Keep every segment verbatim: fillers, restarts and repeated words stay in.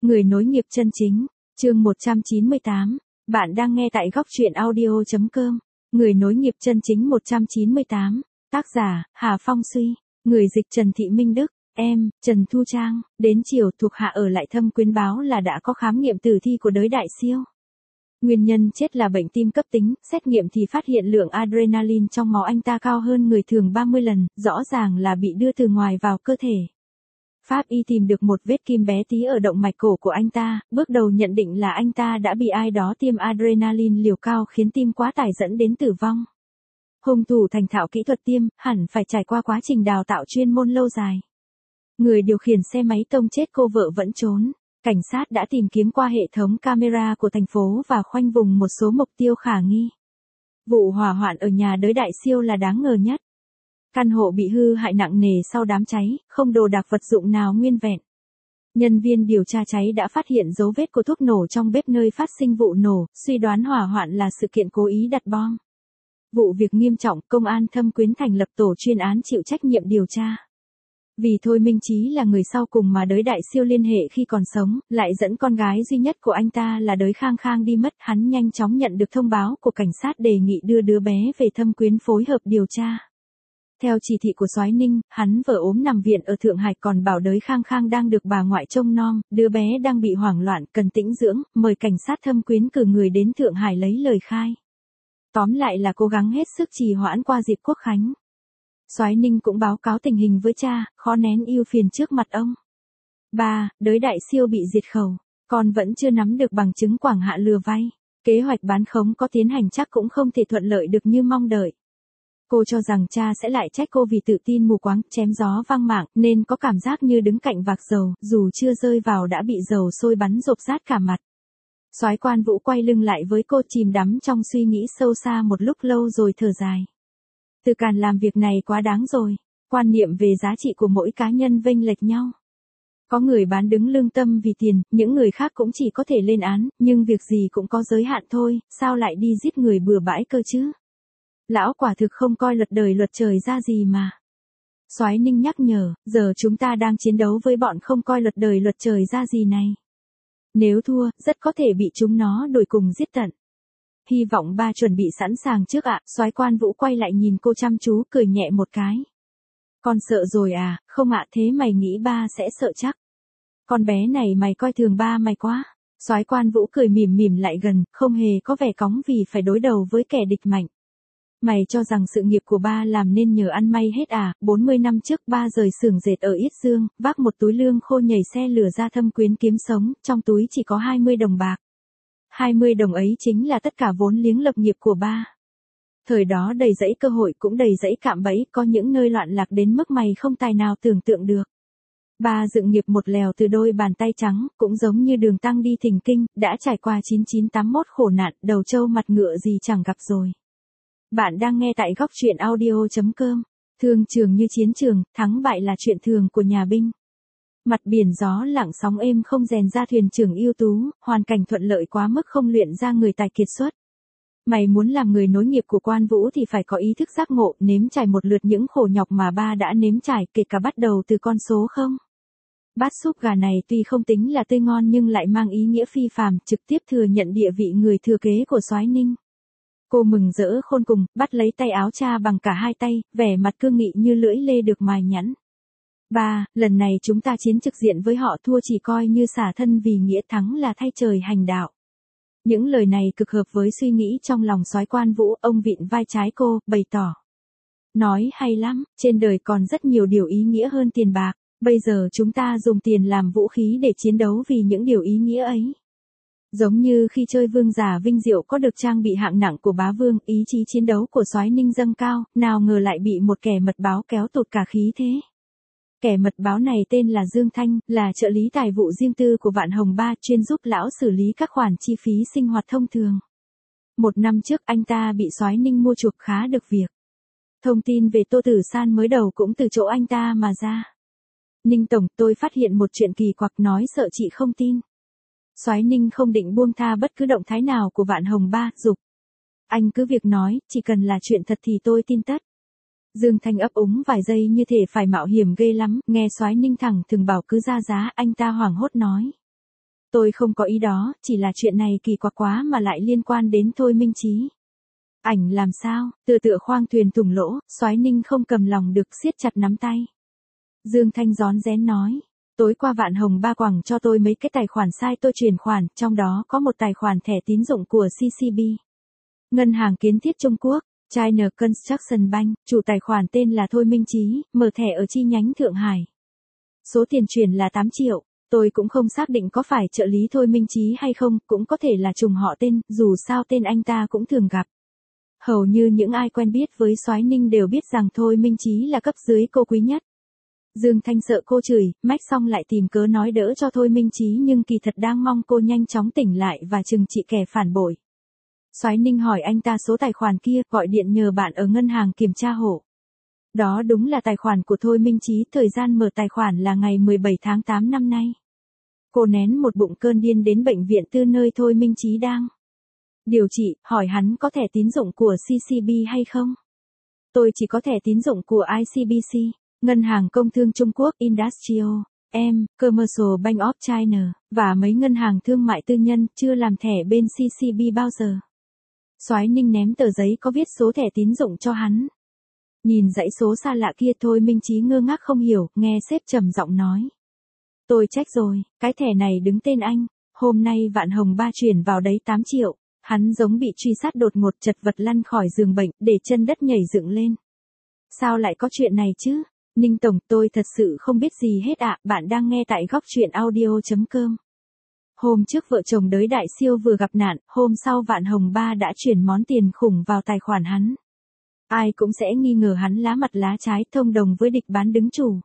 Người nối nghiệp chân chính, chương một trăm chín mươi tám. Bạn đang nghe tại góc truyện audio chấm com. Người nối nghiệp chân chính một trăm chín mươi tám. Tác giả, Hà Phong Suy. Người dịch Trần Thị Minh Đức. Em, Trần Thu Trang. Đến chiều thuộc hạ ở lại Thâm Quyến báo là đã có khám nghiệm tử thi của đới đại siêu. Nguyên nhân chết là bệnh tim cấp tính, xét nghiệm thì phát hiện lượng adrenaline trong máu anh ta cao hơn người thường ba mươi lần, rõ ràng là bị đưa từ ngoài vào cơ thể. Pháp y tìm được một vết kim bé tí ở động mạch cổ của anh ta, bước đầu nhận định là anh ta đã bị ai đó tiêm adrenaline liều cao khiến tim quá tải dẫn đến tử vong. Hung thủ thành thạo kỹ thuật tiêm, hẳn phải trải qua quá trình đào tạo chuyên môn lâu dài. Người điều khiển xe máy tông chết cô vợ vẫn trốn. Cảnh sát đã tìm kiếm qua hệ thống camera của thành phố và khoanh vùng một số mục tiêu khả nghi. Vụ hỏa hoạn ở nhà đới đại siêu là đáng ngờ nhất. Căn hộ bị hư hại nặng nề sau đám cháy, không đồ đạc vật dụng nào nguyên vẹn. Nhân viên điều tra cháy đã phát hiện dấu vết của thuốc nổ trong bếp nơi phát sinh vụ nổ, suy đoán hỏa hoạn là sự kiện cố ý đặt bom. Vụ việc nghiêm trọng, công an Thâm Quyến thành lập tổ chuyên án chịu trách nhiệm điều tra. Vì Thôi Minh Chí là người sau cùng mà đới đại siêu liên hệ khi còn sống, lại dẫn con gái duy nhất của anh ta là đới Khang Khang đi mất, hắn nhanh chóng nhận được thông báo của cảnh sát đề nghị đưa đứa bé về Thâm Quyến phối hợp điều tra. Theo chỉ thị của Soái Ninh, hắn vợ ốm nằm viện ở Thượng Hải còn bảo đới Khang Khang đang được bà ngoại trông nom, đứa bé đang bị hoảng loạn, cần tĩnh dưỡng, mời cảnh sát Thâm Quyến cử người đến Thượng Hải lấy lời khai. Tóm lại là cố gắng hết sức trì hoãn qua dịp Quốc khánh. Soái Ninh cũng báo cáo tình hình với cha, khó nén ưu phiền trước mặt ông. Ba, đới đại siêu bị diệt khẩu, con vẫn chưa nắm được bằng chứng Quảng Hạ lừa vay. Kế hoạch bán khống có tiến hành chắc cũng không thể thuận lợi được như mong đợi. Cô cho rằng cha sẽ lại trách cô vì tự tin mù quáng, chém gió vang mạng, nên có cảm giác như đứng cạnh vạc dầu, dù chưa rơi vào đã bị dầu sôi bắn rộp rát cả mặt. Soái Quan Vũ quay lưng lại với cô, chìm đắm trong suy nghĩ sâu xa một lúc lâu rồi thở dài. Từ Càn làm việc này quá đáng rồi, quan niệm về giá trị của mỗi cá nhân vênh lệch nhau. Có người bán đứng lương tâm vì tiền, những người khác cũng chỉ có thể lên án, nhưng việc gì cũng có giới hạn thôi, sao lại đi giết người bừa bãi cơ chứ? Lão quả thực không coi luật đời luật trời ra gì mà. Soái Ninh nhắc nhở, giờ chúng ta đang chiến đấu với bọn không coi luật đời luật trời ra gì này. Nếu thua, rất có thể bị chúng nó đuổi cùng giết tận. Hy vọng ba chuẩn bị sẵn sàng trước ạ. Soái Quan Vũ quay lại nhìn cô chăm chú, cười nhẹ một cái. Con sợ rồi à? Không ạ, thế mày nghĩ ba sẽ sợ chắc? Con bé này mày coi thường ba mày quá. Soái Quan Vũ cười mỉm mỉm lại gần, không hề có vẻ cóng vì phải đối đầu với kẻ địch mạnh. Mày cho rằng sự nghiệp của ba làm nên nhờ ăn may hết à? bốn mươi năm trước ba rời xưởng dệt ở Yết Dương, vác một túi lương khô nhảy xe lửa ra Thâm Quyến kiếm sống, trong túi chỉ có hai mươi đồng bạc. hai mươi đồng ấy chính là tất cả vốn liếng lập nghiệp của ba. Thời đó đầy dẫy cơ hội cũng đầy dẫy cạm bẫy, có những nơi loạn lạc đến mức mày không tài nào tưởng tượng được. Ba dựng nghiệp một lèo từ đôi bàn tay trắng, cũng giống như Đường Tăng đi thỉnh kinh, đã trải qua chín chín tám mốt khổ nạn, đầu trâu mặt ngựa gì chẳng gặp rồi. Bạn đang nghe tại góc truyện audio chấm com. Thương trường như chiến trường, thắng bại là chuyện thường của nhà binh. Mặt biển gió lặng sóng êm không rèn ra thuyền trưởng ưu tú, hoàn cảnh thuận lợi quá mức không luyện ra người tài kiệt xuất. Mày muốn làm người nối nghiệp của Quan Vũ thì phải có ý thức giác ngộ, nếm trải một lượt những khổ nhọc mà ba đã nếm trải, kể cả bắt đầu từ con số không. Bát súp gà này tuy không tính là tươi ngon nhưng lại mang ý nghĩa phi phàm, trực tiếp thừa nhận địa vị người thừa kế của Soái Ninh. Cô mừng rỡ khôn cùng, bắt lấy tay áo cha bằng cả hai tay, vẻ mặt cương nghị như lưỡi lê được mài nhẵn. Ba, lần này chúng ta chiến trực diện với họ, thua chỉ coi như xả thân vì nghĩa, thắng là thay trời hành đạo. Những lời này cực hợp với suy nghĩ trong lòng Soái Quan Vũ, ông vịn vai trái cô, bày tỏ. Nói hay lắm, trên đời còn rất nhiều điều ý nghĩa hơn tiền bạc, bây giờ chúng ta dùng tiền làm vũ khí để chiến đấu vì những điều ý nghĩa ấy. Giống như khi chơi vương giả vinh diệu có được trang bị hạng nặng của bá vương, ý chí chiến đấu của Soái Ninh dâng cao, nào ngờ lại bị một kẻ mật báo kéo tụt cả khí thế. Kẻ mật báo này tên là Dương Thanh, là trợ lý tài vụ riêng tư của Vạn Hồng Ba, chuyên giúp lão xử lý các khoản chi phí sinh hoạt thông thường. Một năm trước anh ta bị Soái Ninh mua chuộc khá được việc. Thông tin về Tô Tử San mới đầu cũng từ chỗ anh ta mà ra. Ninh tổng, tôi phát hiện một chuyện kỳ quặc, nói sợ chị không tin. Soái Ninh không định buông tha bất cứ động thái nào của Vạn Hồng Ba, giục. Anh cứ việc nói, chỉ cần là chuyện thật thì tôi tin tất. Dương Thanh ấp úng vài giây như thể phải mạo hiểm ghê lắm, nghe Soái Ninh thẳng thừng bảo cứ ra giá, anh ta hoảng hốt nói. Tôi không có ý đó, chỉ là chuyện này kỳ quặc quá mà lại liên quan đến Thôi Minh Chí. Ảnh làm sao, từ tựa khoang thuyền thủng lỗ, Soái Ninh không cầm lòng được siết chặt nắm tay. Dương Thanh rón rén nói, tối qua Vạn Hồng Ba quẳng cho tôi mấy cái tài khoản sai tôi chuyển khoản, trong đó có một tài khoản thẻ tín dụng của xê xê bê. Ngân hàng kiến thiết Trung Quốc, China Construction Bank, chủ tài khoản tên là Thôi Minh Chí, mở thẻ ở chi nhánh Thượng Hải. Số tiền chuyển là tám triệu, tôi cũng không xác định có phải trợ lý Thôi Minh Chí hay không, cũng có thể là trùng họ tên, dù sao tên anh ta cũng thường gặp. Hầu như những ai quen biết với Soái Ninh đều biết rằng Thôi Minh Chí là cấp dưới cô quý nhất. Dương Thanh sợ cô chửi, mách xong lại tìm cớ nói đỡ cho Thôi Minh Chí nhưng kỳ thật đang mong cô nhanh chóng tỉnh lại và trừng trị kẻ phản bội. Soái Ninh hỏi anh ta số tài khoản kia, gọi điện nhờ bạn ở ngân hàng kiểm tra hộ. Đó đúng là tài khoản của Thôi Minh Chí, thời gian mở tài khoản là ngày mười bảy tháng tám năm nay. Cô nén một bụng cơn điên đến bệnh viện tư nơi Thôi Minh Chí đang điều trị, hỏi hắn có thẻ tín dụng của xê xê bê hay không. Tôi chỉ có thẻ tín dụng của i xê bê xê, Ngân hàng Công thương Trung Quốc Industrial, M, Commercial Bank of China, và mấy ngân hàng thương mại tư nhân, chưa làm thẻ bên xê xê bê bao giờ. Soái Ninh ném tờ giấy có viết số thẻ tín dụng cho hắn. Nhìn dãy số xa lạ kia Thôi Minh Chí ngơ ngác không hiểu, nghe sếp trầm giọng nói. Tôi trách rồi, cái thẻ này đứng tên anh, hôm nay Vạn Hồng Ba chuyển vào đấy tám triệu, hắn giống bị truy sát đột ngột chật vật lăn khỏi giường bệnh, để chân đất nhảy dựng lên. Sao lại có chuyện này chứ? Ninh Tổng, tôi thật sự không biết gì hết ạ, bạn đang nghe tại góc truyện audio chấm com. Hôm trước vợ chồng Đới Đại Siêu vừa gặp nạn, hôm sau Vạn Hồng Ba đã chuyển món tiền khủng vào tài khoản hắn. Ai cũng sẽ nghi ngờ hắn lá mặt lá trái thông đồng với địch bán đứng chủ.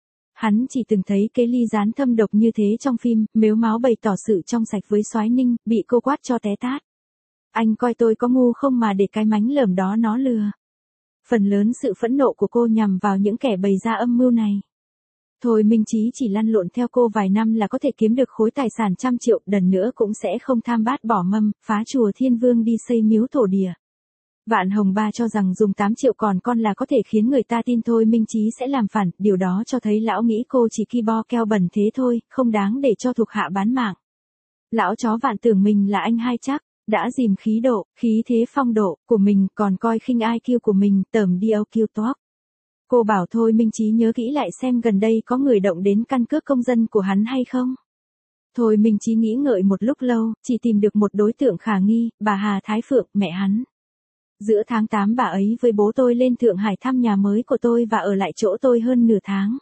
Hắn chỉ từng thấy cái ly gián thâm độc như thế trong phim, mếu máo bày tỏ sự trong sạch với Soái Ninh, bị cô quát cho té tát. Anh coi tôi có ngu không mà để cái mánh lởm đó nó lừa. Phần lớn sự phẫn nộ của cô nhằm vào những kẻ bày ra âm mưu này. Thôi Minh Chí chỉ lăn lộn theo cô vài năm là có thể kiếm được khối tài sản trăm triệu, lần nữa cũng sẽ không tham bát bỏ mâm, phá chùa Thiên Vương đi xây miếu thổ địa. Vạn Hồng Ba cho rằng dùng tám triệu còn con là có thể khiến người ta tin Thôi Minh Chí sẽ làm phản, điều đó cho thấy lão nghĩ cô chỉ ki bo keo bẩn thế thôi, không đáng để cho thuộc hạ bán mạng. Lão chó Vạn tưởng mình là anh hai chắc, đã dìm khí độ, khí thế phong độ của mình, còn coi khinh i kiu của mình, tởm đi âu kiu toác. Cô bảo Thôi Minh Chí nhớ kỹ lại xem gần đây có người động đến căn cước công dân của hắn hay không. Thôi Minh Chí nghĩ ngợi một lúc lâu, chỉ tìm được một đối tượng khả nghi, bà Hà Thái Phượng, mẹ hắn. Giữa tháng tám bà ấy với bố tôi lên Thượng Hải thăm nhà mới của tôi và ở lại chỗ tôi hơn nửa tháng.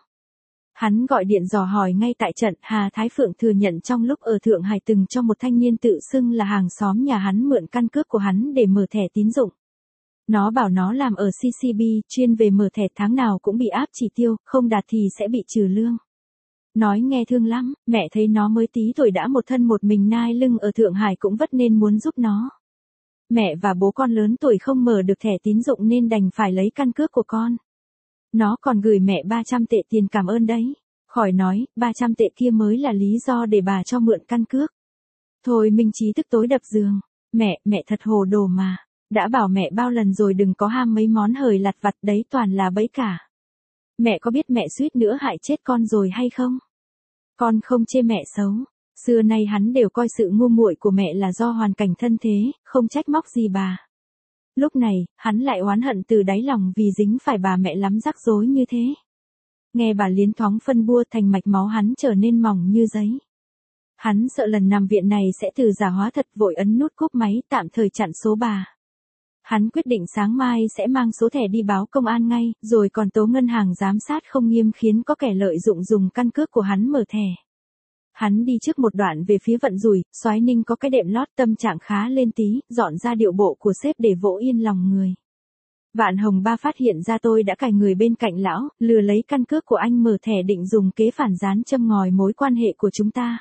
Hắn gọi điện dò hỏi ngay tại trận, Hà Thái Phượng thừa nhận trong lúc ở Thượng Hải từng cho một thanh niên tự xưng là hàng xóm nhà hắn mượn căn cước của hắn để mở thẻ tín dụng. Nó bảo nó làm ở xê xê bê, chuyên về mở thẻ, tháng nào cũng bị áp chỉ tiêu, không đạt thì sẽ bị trừ lương. Nói nghe thương lắm, mẹ thấy nó mới tí tuổi đã một thân một mình nai lưng ở Thượng Hải cũng vất nên muốn giúp nó. Mẹ và bố con lớn tuổi không mở được thẻ tín dụng nên đành phải lấy căn cước của con. Nó còn gửi mẹ ba trăm tệ tiền cảm ơn đấy. Khỏi nói, ba trăm tệ kia mới là lý do để bà cho mượn căn cước. Thôi Minh Chí tức tối đập giường. Mẹ, mẹ thật hồ đồ mà. Đã bảo mẹ bao lần rồi đừng có ham mấy món hời lặt vặt đấy, toàn là bẫy cả. Mẹ có biết mẹ suýt nữa hại chết con rồi hay không? Con không chê mẹ xấu. Xưa nay hắn đều coi sự ngu muội của mẹ là do hoàn cảnh thân thế, không trách móc gì bà. Lúc này, hắn lại oán hận từ đáy lòng vì dính phải bà mẹ lắm rắc rối như thế. Nghe bà liến thoáng phân bua, thành mạch máu hắn trở nên mỏng như giấy. Hắn sợ lần nằm viện này sẽ từ giả hóa thật, vội ấn nút cúp máy tạm thời chặn số bà. Hắn quyết định sáng mai sẽ mang số thẻ đi báo công an ngay, rồi còn tố ngân hàng giám sát không nghiêm khiến có kẻ lợi dụng dùng căn cước của hắn mở thẻ. Hắn đi trước một đoạn về phía vận rủi, Soái Ninh có cái đệm lót, tâm trạng khá lên tí, dọn ra điệu bộ của sếp để vỗ yên lòng người. Vạn Hồng Ba phát hiện ra tôi đã cài người bên cạnh lão, lừa lấy căn cước của anh mở thẻ định dùng kế phản gián châm ngòi mối quan hệ của chúng ta.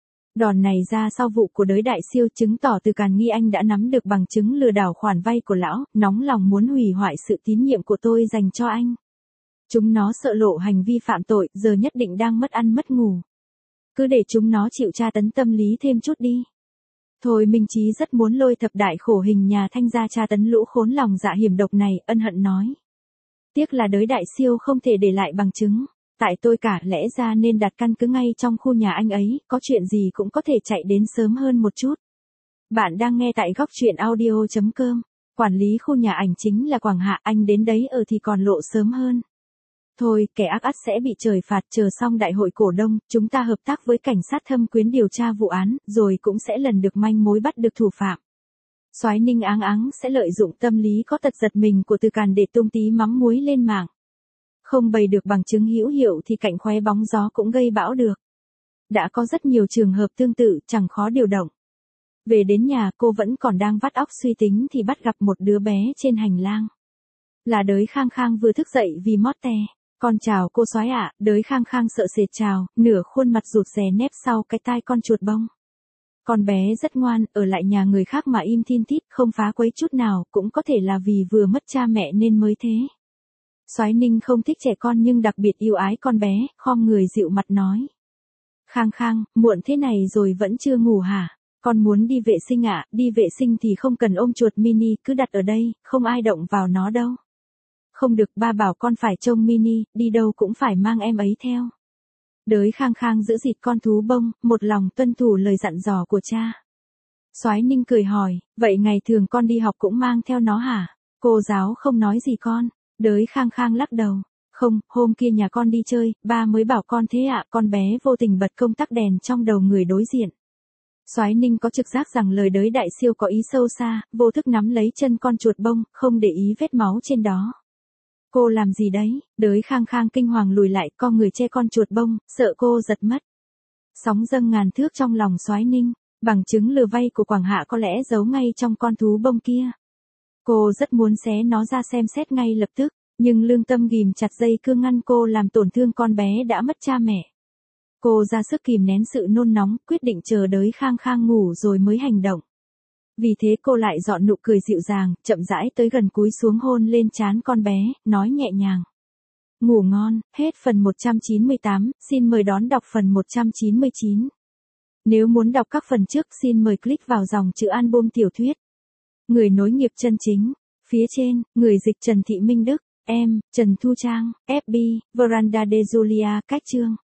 Đòn này ra sau vụ của Đới Đại Siêu, chứng tỏ từ càn nghi anh đã nắm được bằng chứng lừa đảo khoản vay của lão, nóng lòng muốn hủy hoại sự tín nhiệm của tôi dành cho anh. Chúng nó sợ lộ hành vi phạm tội, giờ nhất định đang mất ăn mất ngủ. Cứ để chúng nó chịu tra tấn tâm lý thêm chút đi. Thôi Minh Chí rất muốn lôi thập đại khổ hình nhà Thanh ra tra tấn lũ khốn lòng dạ hiểm độc này, ân hận nói. Tiếc là Đới Đại Siêu không thể để lại bằng chứng. Tại tôi cả, lẽ ra nên đặt căn cứ ngay trong khu nhà anh ấy, có chuyện gì cũng có thể chạy đến sớm hơn một chút. Bạn đang nghe tại góc truyện audio chấm com. Quản lý khu nhà ảnh chính là Quảng Hạ, anh đến đấy ở thì còn lộ sớm hơn. Thôi, kẻ ác ắt sẽ bị trời phạt, chờ xong đại hội cổ đông, chúng ta hợp tác với cảnh sát Thâm Quyến điều tra vụ án, rồi cũng sẽ lần được manh mối bắt được thủ phạm. Soái Ninh áng áng sẽ lợi dụng tâm lý có tật giật mình của Từ Càn để tung tí mắm muối lên mạng. Không bày được bằng chứng hữu hiệu thì cạnh khoe bóng gió cũng gây bão được. Đã có rất nhiều trường hợp tương tự, chẳng khó điều động. Về đến nhà, cô vẫn còn đang vắt óc suy tính thì bắt gặp một đứa bé trên hành lang. Là Đới Khang Khang vừa thức dậy vì mót te. Con chào cô soái ạ. Đới Khang Khang sợ sệt chào, nửa khuôn mặt rụt rè nép sau cái tai con chuột bông. Con bé rất ngoan, ở lại nhà người khác mà im thin tít, không phá quấy chút nào, cũng có thể là vì vừa mất cha mẹ nên mới thế. Soái Ninh không thích trẻ con nhưng đặc biệt yêu ái con bé, khom người dịu mặt nói. Khang Khang, muộn thế này rồi vẫn chưa ngủ hả? Con muốn đi vệ sinh ạ, đi vệ sinh thì không cần ôm chuột mini, cứ đặt ở đây, không ai động vào nó đâu. Không được, ba bảo con phải trông mini, đi đâu cũng phải mang em ấy theo. Đới Khang Khang giữ dịt con thú bông, một lòng tuân thủ lời dặn dò của cha. Soái Ninh cười hỏi, vậy ngày thường con đi học cũng mang theo nó hả? Cô giáo không nói gì con. Đới Khang Khang lắc đầu. Không, hôm kia nhà con đi chơi, ba mới bảo con thế ạ. Con bé vô tình bật công tắc đèn trong đầu người đối diện. Soái Ninh có trực giác rằng lời Đới đại siêu có ý sâu xa, vô thức nắm lấy chân con chuột bông, không để ý vết máu trên đó. Cô làm gì đấy? Đới Khang Khang kinh hoàng lùi lại, co người che con chuột bông, sợ cô giật mất. Sóng dâng ngàn thước trong lòng Soái Ninh, bằng chứng lừa vay của Quảng Hạ có lẽ giấu ngay trong con thú bông kia. Cô rất muốn xé nó ra xem xét ngay lập tức, nhưng lương tâm ghìm chặt dây cương ngăn cô làm tổn thương con bé đã mất cha mẹ. Cô ra sức kìm nén sự nôn nóng, quyết định chờ Đới Khang Khang ngủ rồi mới hành động. Vì thế cô lại dọn nụ cười dịu dàng, chậm rãi tới gần cúi xuống hôn lên trán con bé, nói nhẹ nhàng. Ngủ ngon, hết phần một trăm chín mươi tám, xin mời đón đọc phần một trăm chín mươi chín. Nếu muốn đọc các phần trước xin mời click vào dòng chữ album tiểu thuyết. Người nối nghiệp chân chính, phía trên, người dịch Trần Thị Minh Đức, em, Trần Thu Trang, ép bê, Veranda de Julia, cách chương.